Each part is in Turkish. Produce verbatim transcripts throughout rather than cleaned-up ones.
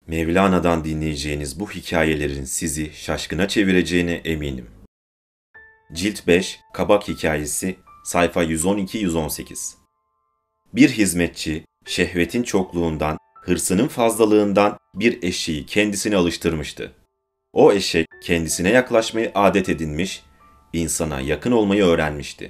Mevlana'dan dinleyeceğiniz bu hikayelerin sizi şaşkına çevireceğine eminim. Cilt beş, Kabak Hikayesi, sayfa yüz on iki yüz on sekiz. Bir hizmetçi, şehvetin çokluğundan, hırsının fazlalığından bir eşeği kendisine alıştırmıştı. O eşek kendisine yaklaşmayı adet edinmiş, insana yakın olmayı öğrenmişti.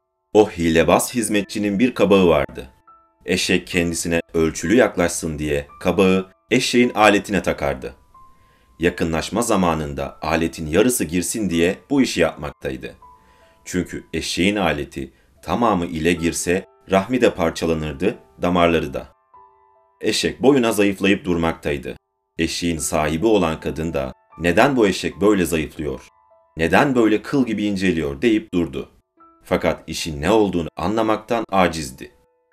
O hilebaz hizmetçinin bir kabağı vardı. Eşek kendisine ölçülü yaklaşsın diye kabağı eşeğin aletine takardı. Yakınlaşma zamanında aletin yarısı girsin diye bu işi yapmaktaydı. Çünkü eşeğin aleti tamamı ile girse rahmi de parçalanırdı, damarları da. Eşek boyuna zayıflayıp durmaktaydı. Eşeğin sahibi olan kadın da neden bu eşek böyle zayıflıyor, neden böyle kıl gibi inceliyor deyip durdu. Fakat işin ne olduğunu anlamaktan acizdi.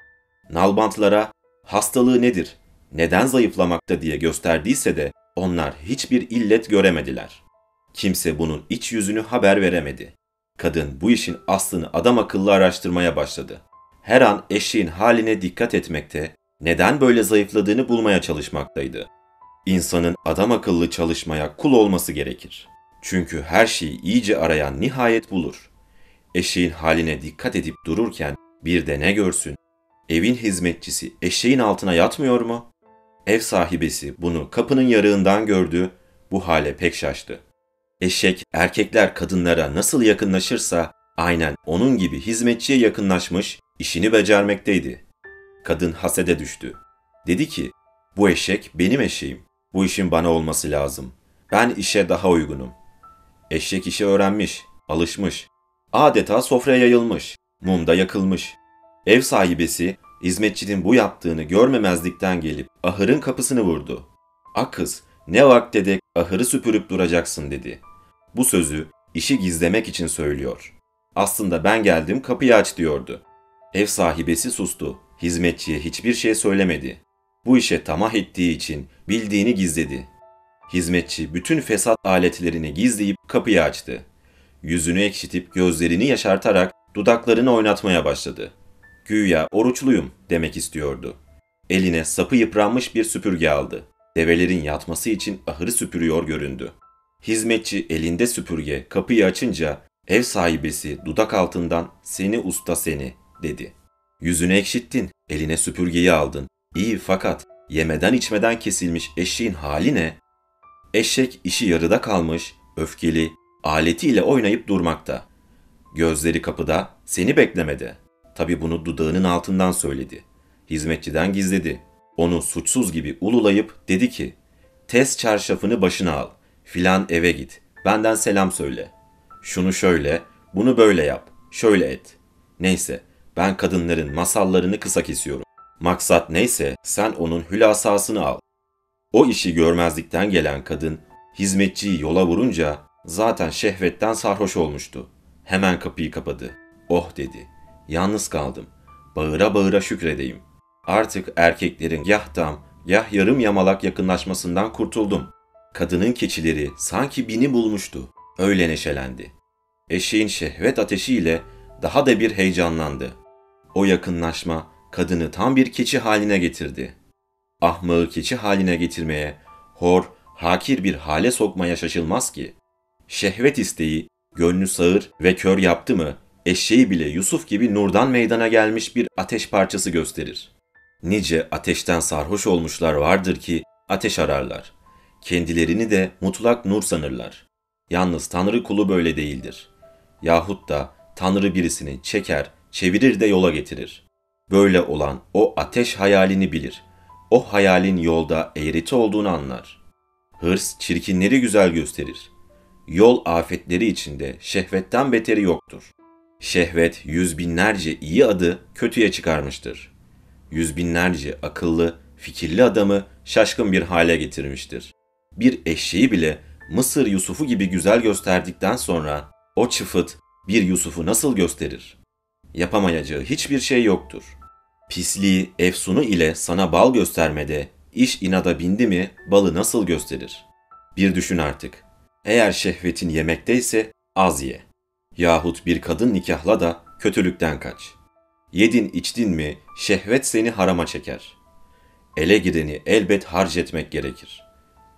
Nalbantlara hastalığı nedir, neden zayıflamakta diye gösterdiyse de onlar hiçbir illet göremediler. Kimse bunun iç yüzünü haber veremedi. Kadın bu işin aslını adam akıllı araştırmaya başladı. Her an eşeğin haline dikkat etmekte, neden böyle zayıfladığını bulmaya çalışmaktaydı. İnsanın adam akıllı çalışmaya kul olması gerekir. Çünkü her şeyi iyice arayan nihayet bulur. Eşeğin haline dikkat edip dururken bir de ne görsün? Evin hizmetçisi eşeğin altına yatmıyor mu? Ev sahibesi bunu kapının yarığından gördü, bu hale pek şaştı. Eşek erkekler kadınlara nasıl yakınlaşırsa aynen onun gibi hizmetçiye yakınlaşmış, işini becermekteydi. Kadın hasede düştü. Dedi ki, bu eşek benim eşeğim, bu işin bana olması lazım. Ben işe daha uygunum. Eşek işi öğrenmiş, alışmış. Adeta sofraya yayılmış, mumda yakılmış. Ev sahibesi hizmetçinin bu yaptığını görmemezlikten gelip ahırın kapısını vurdu. "A kız, ne vakte dek ahırı süpürüp duracaksın?" dedi. Bu sözü işi gizlemek için söylüyor. Aslında ben geldim kapıyı aç diyordu. Ev sahibesi sustu. Hizmetçiye hiçbir şey söylemedi. Bu işe tamah ettiği için bildiğini gizledi. Hizmetçi bütün fesat aletlerini gizleyip kapıyı açtı. Yüzünü ekşitip gözlerini yaşartarak dudaklarını oynatmaya başladı. Güya oruçluyum demek istiyordu. Eline sapı yıpranmış bir süpürge aldı. Develerin yatması için ahırı süpürüyor göründü. Hizmetçi elinde süpürge kapıyı açınca ev sahibesi dudak altından "Seni usta seni" dedi. "Yüzünü ekşittin, eline süpürgeyi aldın. İyi fakat yemeden içmeden kesilmiş eşeğin hali ne?" Eşek işi yarıda kalmış, öfkeli, aletiyle oynayıp durmakta. Gözleri kapıda, seni beklemede. Tabii bunu dudağının altından söyledi. Hizmetçiden gizledi. Onu suçsuz gibi ululayıp dedi ki, "Tez çarşafını başına al, filan eve git, benden selam söyle. Şunu şöyle, bunu böyle yap, şöyle et. Neyse, ben kadınların masallarını kısa kesiyorum. Maksat neyse sen onun hülasasını al." O işi görmezlikten gelen kadın, hizmetçiyi yola vurunca zaten şehvetten sarhoş olmuştu. Hemen kapıyı kapadı. "Oh" dedi, "yalnız kaldım. Bağıra bağıra şükredeyim. Artık erkeklerin yah tam, yah yarım yamalak yakınlaşmasından kurtuldum." Kadının keçileri sanki bini bulmuştu. Öyle neşelendi. Eşeğin şehvet ateşiyle daha da bir heyecanlandı. O yakınlaşma kadını tam bir keçi haline getirdi. Ahmağı keçi haline getirmeye, hor, hakir bir hale sokmaya şaşılmaz ki. Şehvet isteği gönlü sağır ve kör yaptı mı, eşeği bile Yusuf gibi nurdan meydana gelmiş bir ateş parçası gösterir. Nice ateşten sarhoş olmuşlar vardır ki ateş ararlar. Kendilerini de mutlak nur sanırlar. Yalnız Tanrı kulu böyle değildir. Yahut da Tanrı birisini çeker, çevirir de yola getirir. Böyle olan o ateş hayalini bilir. O hayalin yolda eğreti olduğunu anlar. Hırs çirkinleri güzel gösterir. Yol afetleri içinde şehvetten beteri yoktur. Şehvet yüz binlerce iyi adı kötüye çıkarmıştır. Yüz binlerce akıllı, fikirli adamı şaşkın bir hale getirmiştir. Bir eşeği bile Mısır Yusuf'u gibi güzel gösterdikten sonra o çıfıt bir Yusuf'u nasıl gösterir? Yapamayacağı hiçbir şey yoktur. Pisliği, efsunu ile sana bal göstermede, iş inada bindi mi balı nasıl gösterir? Bir düşün artık. Eğer şehvetin yemekteyse az ye. Yahut bir kadın nikahla da kötülükten kaç. Yedin içtin mi şehvet seni harama çeker. Ele gireni elbet harc etmek gerekir.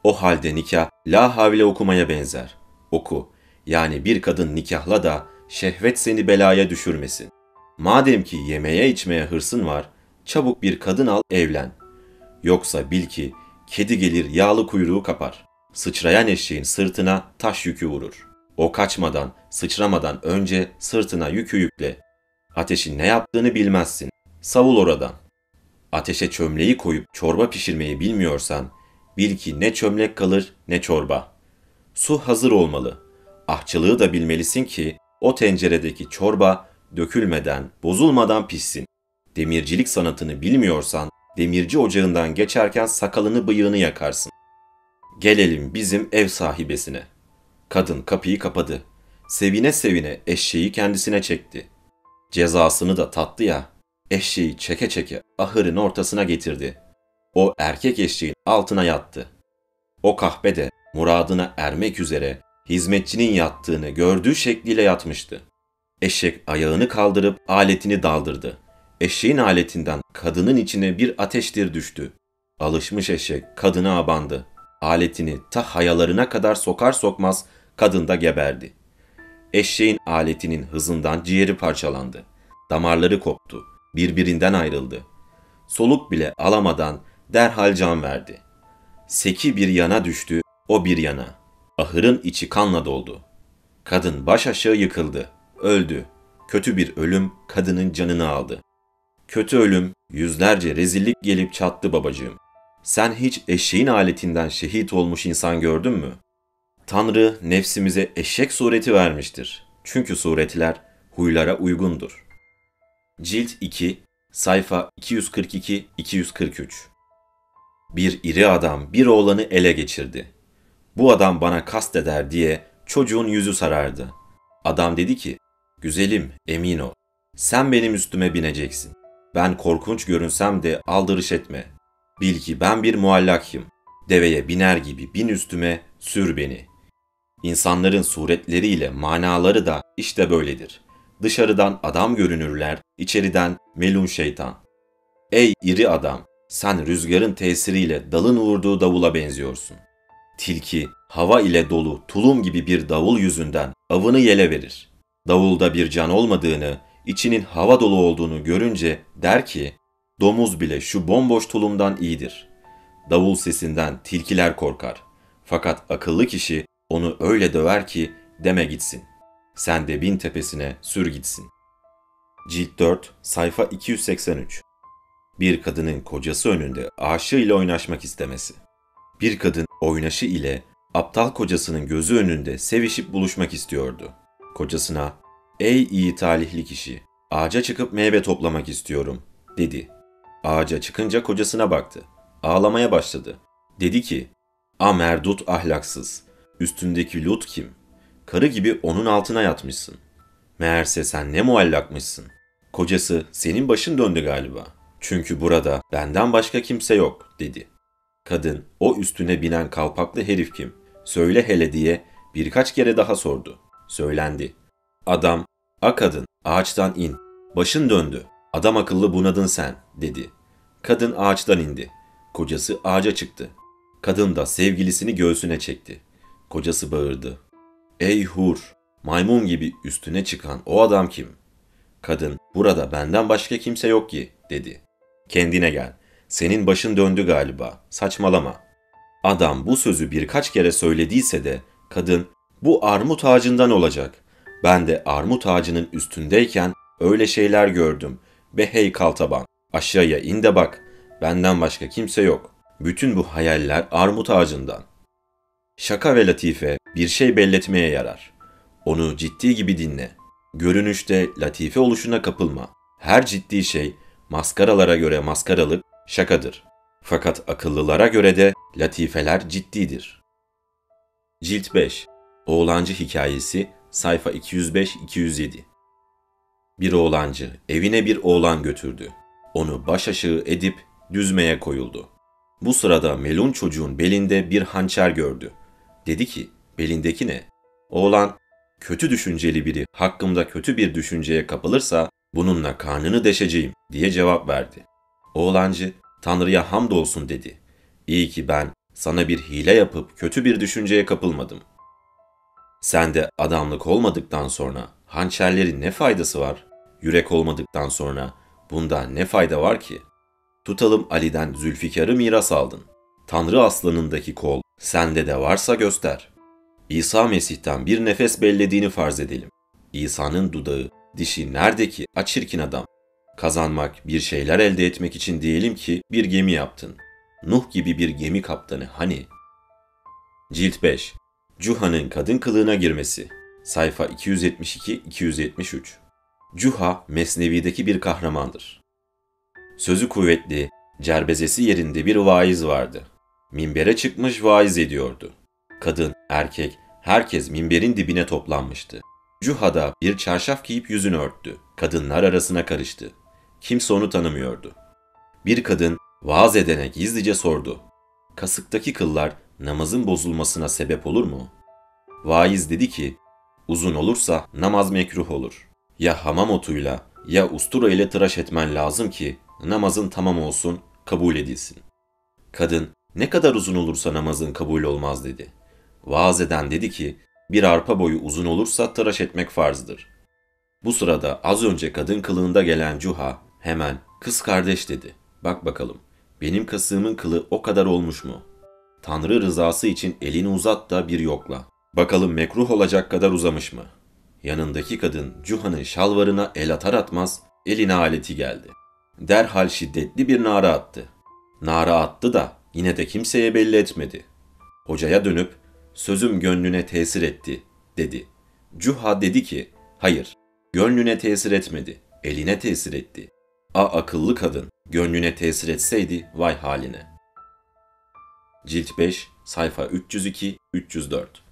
O halde nikah la havle okumaya benzer. Oku. Yani bir kadın nikahla da şehvet seni belaya düşürmesin. Madem ki yemeye içmeye hırsın var, çabuk bir kadın al evlen. Yoksa bil ki kedi gelir yağlı kuyruğu kapar. Sıçrayan eşeğin sırtına taş yükü vurur. O kaçmadan, sıçramadan önce sırtına yükü yükle. Ateşin ne yaptığını bilmezsin. Savul oradan. Ateşe çömleği koyup çorba pişirmeyi bilmiyorsan, bil ki ne çömlek kalır ne çorba. Su hazır olmalı. Ahçılığı da bilmelisin ki o tenceredeki çorba dökülmeden, bozulmadan pişsin. Demircilik sanatını bilmiyorsan, demirci ocağından geçerken sakalını bıyığını yakarsın. Gelelim bizim ev sahibesine. Kadın kapıyı kapadı. Sevine sevine eşeği kendisine çekti. Cezasını da tattı ya, eşeği çeke çeke ahırın ortasına getirdi. O erkek eşeğin altına yattı. O kahpe de muradına ermek üzere hizmetçinin yattığını gördüğü şekliyle yatmıştı. Eşek ayağını kaldırıp aletini daldırdı. Eşeğin aletinden kadının içine bir ateştir düştü. Alışmış eşek kadına abandı. Aletini ta hayalarına kadar sokar sokmaz kadın da geberdi. Eşeğin aletinin hızından ciğeri parçalandı. Damarları koptu. Birbirinden ayrıldı. Soluk bile alamadan derhal can verdi. Seki bir yana düştü, o bir yana. Ahırın içi kanla doldu. Kadın baş aşağı yıkıldı, öldü. Kötü bir ölüm kadının canını aldı. Kötü ölüm, yüzlerce rezillik gelip çattı babacığım. Sen hiç eşeğin aletinden şehit olmuş insan gördün mü? Tanrı nefsimize eşek sureti vermiştir. Çünkü suretler huylara uygundur. Cilt iki, sayfa iki yüz kırk iki iki yüz kırk üç. Bir iri adam bir oğlanı ele geçirdi. Bu adam bana kast eder diye çocuğun yüzü sarardı. Adam dedi ki, güzelim emin ol, sen benim üstüme bineceksin. Ben korkunç görünsem de aldırış etme. Bil ki ben bir muallakyım. Deveye biner gibi bin üstüme, sür beni. İnsanların suretleriyle manaları da işte böyledir. Dışarıdan adam görünürler, içeriden melun şeytan. Ey iri adam, sen rüzgarın tesiriyle dalın vurduğu davula benziyorsun. Tilki, hava ile dolu tulum gibi bir davul yüzünden avını yele verir. Davulda bir can olmadığını, içinin hava dolu olduğunu görünce der ki, domuz bile şu bomboş tulumdan iyidir. Davul sesinden tilkiler korkar. Fakat akıllı kişi onu öyle döver ki deme gitsin. Sen de bin tepesine sür gitsin. Cilt dört, sayfa iki yüz seksen üç. Bir kadının kocası önünde aşığıyla oynaşmak istemesi. Bir kadın oynaşı ile aptal kocasının gözü önünde sevişip buluşmak istiyordu. Kocasına, ''Ey iyi talihli kişi, ağaca çıkıp meyve toplamak istiyorum.'' dedi. Ağaca çıkınca kocasına baktı. Ağlamaya başladı. Dedi ki, ''A merdut ahlaksız, üstündeki Lut kim? Karı gibi onun altına yatmışsın. Meğerse sen ne muallakmışsın. Kocası, senin başın döndü galiba. Çünkü burada benden başka kimse yok.'' dedi. Kadın, o üstüne binen kalpaklı herif kim? Söyle hele diye birkaç kere daha sordu. Söylendi. Adam, ''A kadın, ağaçtan in. Başın döndü. Adam akıllı bunadın sen.'' dedi. Kadın ağaçtan indi. Kocası ağaca çıktı. Kadın da sevgilisini göğsüne çekti. Kocası bağırdı. ''Ey hur, maymun gibi üstüne çıkan o adam kim?'' Kadın, ''Burada benden başka kimse yok ki.'' dedi. ''Kendine gel. Senin başın döndü galiba. Saçmalama.'' Adam bu sözü birkaç kere söylediyse de kadın, ''Bu armut ağacından olacak. Ben de armut ağacının üstündeyken öyle şeyler gördüm ve hey kaltaban, aşağıya in de bak. Benden başka kimse yok. Bütün bu hayaller armut ağacından.'' Şaka ve latife bir şey belletmeye yarar. Onu ciddi gibi dinle. Görünüşte latife oluşuna kapılma. Her ciddi şey maskaralara göre maskaralık, şakadır. Fakat akıllılara göre de latifeler ciddidir. Cilt beş, Oğlancı Hikayesi, sayfa iki yüz beş iki yüz yedi. Bir oğlancı evine bir oğlan götürdü. Onu baş aşağı edip düzmeye koyuldu. Bu sırada melun çocuğun belinde bir hançer gördü. Dedi ki, belindeki ne? Oğlan, kötü düşünceli biri hakkımda kötü bir düşünceye kapılırsa bununla karnını deşeceğim diye cevap verdi. Oğlancı, Tanrı'ya hamdolsun dedi. İyi ki ben Sana bir hile yapıp kötü bir düşünceye kapılmadım. Sende adamlık olmadıktan sonra hançerlerin ne faydası var? Yürek olmadıktan sonra bundan ne fayda var ki? Tutalım Ali'den Zülfikar'ı miras aldın. Tanrı aslanındaki kol sende de varsa göster. İsa Mesih'ten bir nefes bellediğini farz edelim. İsa'nın dudağı, dişi nerede ki açirkin adam? Kazanmak, bir şeyler elde etmek için diyelim ki bir gemi yaptın. Nuh gibi bir gemi kaptanı hani? Cilt beş. Cuha'nın kadın kılığına girmesi. Sayfa iki yüz yetmiş iki iki yüz yetmiş üç. Cuha, Mesnevi'deki bir kahramandır. Sözü kuvvetli, cerbezesi yerinde bir vaiz vardı. Minbere çıkmış vaiz ediyordu. Kadın, erkek, herkes minberin dibine toplanmıştı. Cuha da bir çarşaf giyip yüzünü örttü. Kadınlar arasına karıştı. Kimse onu tanımıyordu. Bir kadın vaaz edene gizlice sordu. Kasıktaki kıllar namazın bozulmasına sebep olur mu? Vaiz dedi ki, uzun olursa namaz mekruh olur. Ya hamam otuyla ya ustura ile tıraş etmen lazım ki namazın tamam olsun, kabul edilsin. Kadın, ne kadar uzun olursa namazın kabul olmaz dedi. Vaaz eden dedi ki, bir arpa boyu uzun olursa tıraş etmek farzdır. Bu sırada az önce kadın kılığında gelen Cuha hemen, kız kardeş dedi. Bak bakalım, benim kasığımın kılı o kadar olmuş mu? Tanrı rızası için elini uzat da bir yokla. Bakalım mekruh olacak kadar uzamış mı? Yanındaki kadın Cuha'nın şalvarına el atar atmaz eline aleti geldi. Derhal şiddetli bir nara attı. Nara attı da yine de kimseye belli etmedi. Hocaya dönüp sözüm gönlüne tesir etti dedi. Cuha dedi ki hayır, gönlüne tesir etmedi, eline tesir etti. A akıllı kadın, gönlüne tesir etseydi vay haline. Cilt beş, sayfa üç yüz iki üç yüz dört.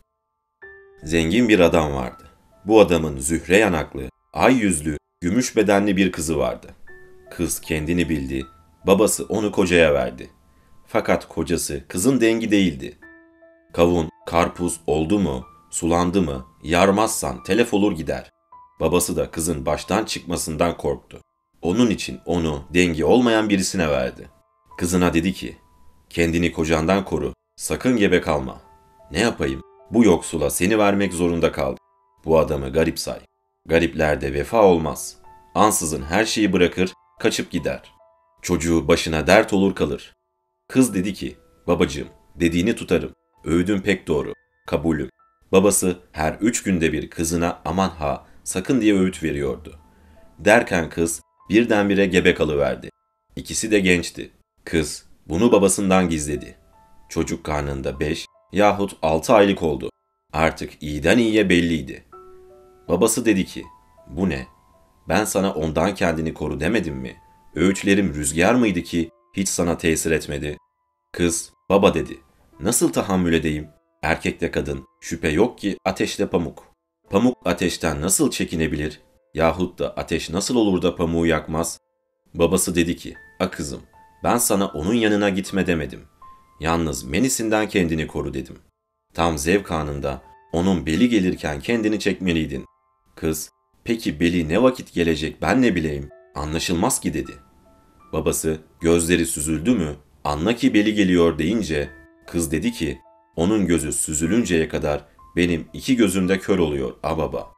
Zengin bir adam vardı. Bu adamın zühre yanaklı, ay yüzlü, gümüş bedenli bir kızı vardı. Kız kendini bildi, babası onu kocaya verdi. Fakat kocası kızın dengi değildi. Kavun, karpuz oldu mu, sulandı mı, yarmazsan telef olur gider. Babası da kızın baştan çıkmasından korktu. Onun için onu dengi olmayan birisine verdi. Kızına dedi ki, kendini kocandan koru, sakın gebe kalma. Ne yapayım, bu yoksula seni vermek zorunda kaldım. Bu adamı garip say. Gariplerde vefa olmaz. Ansızın her şeyi bırakır, kaçıp gider. Çocuğu başına dert olur kalır. Kız dedi ki, babacığım, dediğini tutarım. Öğüdün pek doğru, kabulüm. Babası her üç günde bir kızına aman ha, sakın diye öğüt veriyordu. Derken kız birdenbire gebe kalıverdi. İkisi de gençti. Kız bunu babasından gizledi. Çocuk karnında beş yahut altı aylık oldu. Artık iyiden iyiye belliydi. Babası dedi ki, bu ne? Ben sana ondan kendini koru demedim mi? Öğütlerim rüzgar mıydı ki hiç sana tesir etmedi? Kız, baba dedi. Nasıl tahammül edeyim? Erkekle kadın, şüphe yok ki ateşle pamuk. Pamuk ateşten nasıl çekinebilir? Yahut da ateş nasıl olur da pamuğu yakmaz? Babası dedi ki, a kızım, ben sana onun yanına gitme demedim. Yalnız menisinden kendini koru dedim. Tam zevk anında onun beli gelirken kendini çekmeliydin. Kız, peki beli ne vakit gelecek ben ne bileyim, anlaşılmaz ki dedi. Babası, gözleri süzüldü mü, anla ki beli geliyor deyince, kız dedi ki, onun gözü süzülünceye kadar benim iki gözüm de kör oluyor a baba.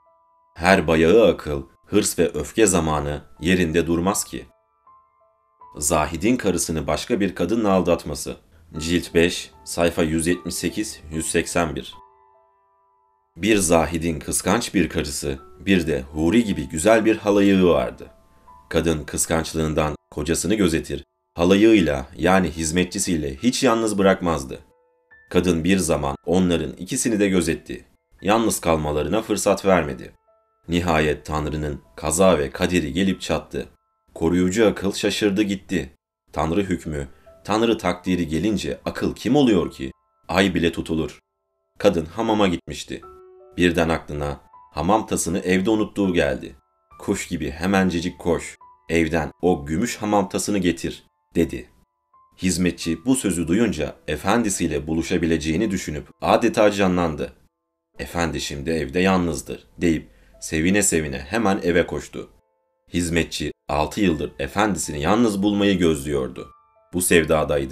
Her bayağı akıl, hırs ve öfke zamanı yerinde durmaz ki. Zahid'in karısını başka bir kadınla aldatması. Cilt beş, sayfa yüz yetmiş sekiz yüz seksen bir. Bir zahidin kıskanç bir karısı, bir de huri gibi güzel bir halayığı vardı. Kadın kıskançlığından kocasını gözetir, halayığıyla yani hizmetçisiyle hiç yalnız bırakmazdı. Kadın bir zaman onların ikisini de gözetti. Yalnız kalmalarına fırsat vermedi. Nihayet Tanrı'nın kaza ve kaderi gelip çattı. Koruyucu akıl şaşırdı gitti. Tanrı hükmü, Tanrı takdiri gelince akıl kim oluyor ki? Ay bile tutulur. Kadın hamama gitmişti. Birden aklına hamam tasını evde unuttuğu geldi. Kuş gibi hemencecik koş, evden o gümüş hamam tasını getir, dedi. Hizmetçi bu sözü duyunca efendisiyle buluşabileceğini düşünüp adeta canlandı. Efendi şimdi evde yalnızdır deyip sevine sevine hemen eve koştu. Hizmetçi altı yıldır efendisini yalnız bulmayı gözlüyordu. Bu sevdadaydı.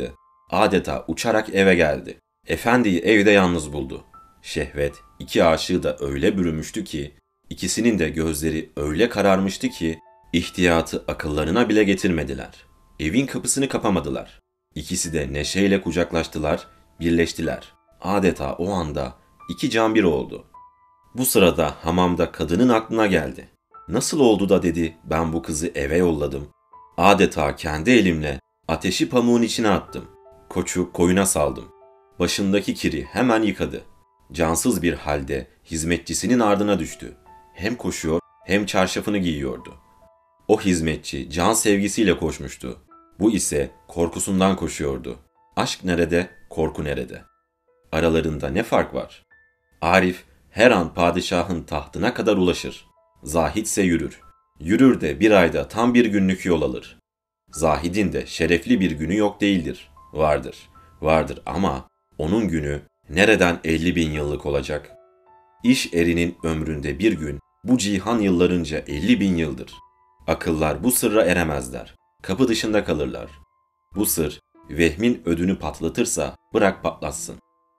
Adeta uçarak eve geldi. Efendiyi evde yalnız buldu. Şehvet iki aşığı da öyle bürümüştü ki, ikisinin de gözleri öyle kararmıştı ki, ihtiyatı akıllarına bile getirmediler. Evin kapısını kapamadılar. İkisi de neşeyle kucaklaştılar, birleştiler. Adeta o anda iki can bir oldu. Bu sırada hamamda kadının aklına geldi. Nasıl oldu da dedi, ben bu kızı eve yolladım. Adeta kendi elimle ateşi pamuğun içine attım. Koçu koyuna saldım. Başındaki kiri hemen yıkadı. Cansız bir halde hizmetçisinin ardına düştü. Hem koşuyor hem çarşafını giyiyordu. O hizmetçi can sevgisiyle koşmuştu. Bu ise korkusundan koşuyordu. Aşk nerede, korku nerede? Aralarında ne fark var? Arif her an padişahın tahtına kadar ulaşır. Zahitse yürür. Yürür de bir ayda tam bir günlük yol alır. Zahidin de şerefli bir günü yok değildir. Vardır, vardır ama onun günü nereden elli bin yıllık olacak? İş erinin ömründe bir gün, bu cihan yıllarınca elli bin yıldır. Akıllar bu sırra eremezler. Kapı dışında kalırlar. Bu sır, vehmin ödünü patlatırsa bırak patlatsın.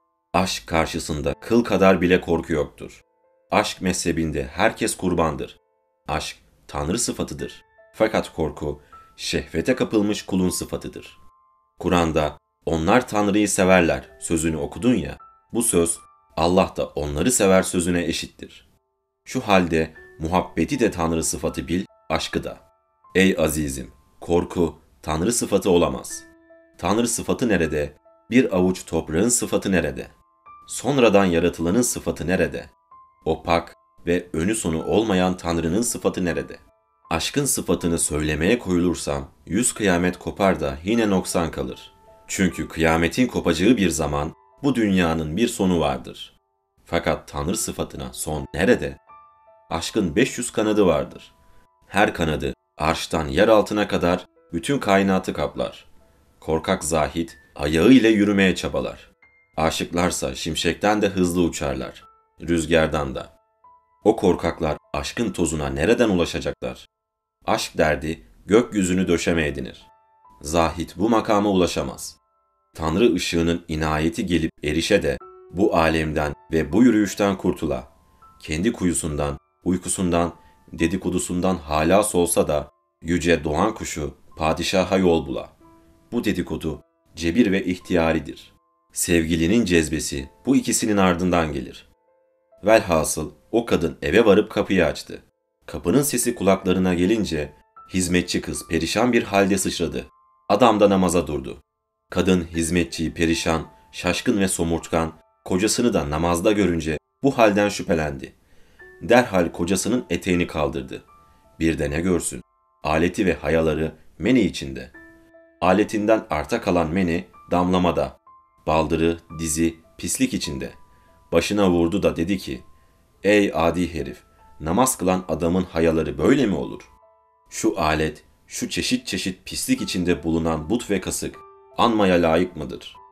Aşk karşısında kıl kadar bile korku yoktur. Aşk mezhebinde herkes kurbandır. Aşk, Tanrı sıfatıdır. Fakat korku, şehvete kapılmış kulun sıfatıdır. Kur'an'da onlar Tanrı'yı severler sözünü okudun ya, bu söz Allah da onları sever sözüne eşittir. Şu halde muhabbeti de Tanrı sıfatı bil, aşkı da. Ey azizim, korku Tanrı sıfatı olamaz. Tanrı sıfatı nerede? Bir avuç toprağın sıfatı nerede? Sonradan yaratılanın sıfatı nerede? O pak ve önü sonu olmayan Tanrı'nın sıfatı nerede? Aşkın sıfatını söylemeye koyulursam, yüz kıyamet kopar da yine noksan kalır. Çünkü kıyametin kopacağı bir zaman, bu dünyanın bir sonu vardır. Fakat Tanrı sıfatına son nerede? Aşkın beş yüz kanadı vardır. Her kanadı, arştan yer altına kadar bütün kainatı kaplar. Korkak zahit, ayağı ile yürümeye çabalar. Aşıklarsa şimşekten de hızlı uçarlar, rüzgardan da. O korkaklar aşkın tozuna nereden ulaşacaklar? Aşk derdi gökyüzünü döşeme edinir. Zahit bu makama ulaşamaz. Tanrı ışığının inayeti gelip erişe de bu alemden ve bu yürüyüşten kurtula. Kendi kuyusundan, uykusundan, dedikodusundan halas olsa da yüce doğan kuşu padişaha yol bula. Bu dedikodu cebir ve ihtiyaridir. Sevgilinin cezbesi bu ikisinin ardından gelir. Velhasıl o kadın eve varıp kapıyı açtı. Kapının sesi kulaklarına gelince hizmetçi kız perişan bir halde sıçradı. Adam da namaza durdu. Kadın hizmetçiyi perişan, şaşkın ve somurtkan, kocasını da namazda görünce bu halden şüphelendi. Derhal kocasının eteğini kaldırdı. Bir de ne görsün? Aleti ve hayaları meni içinde. Aletinden arta kalan meni damlamada. Baldırı, dizi pislik içinde. Başına vurdu da dedi ki, ''Ey adi herif, namaz kılan adamın hayaları böyle mi olur? Şu alet, şu çeşit çeşit pislik içinde bulunan but ve kasık, anmaya layık mıdır?''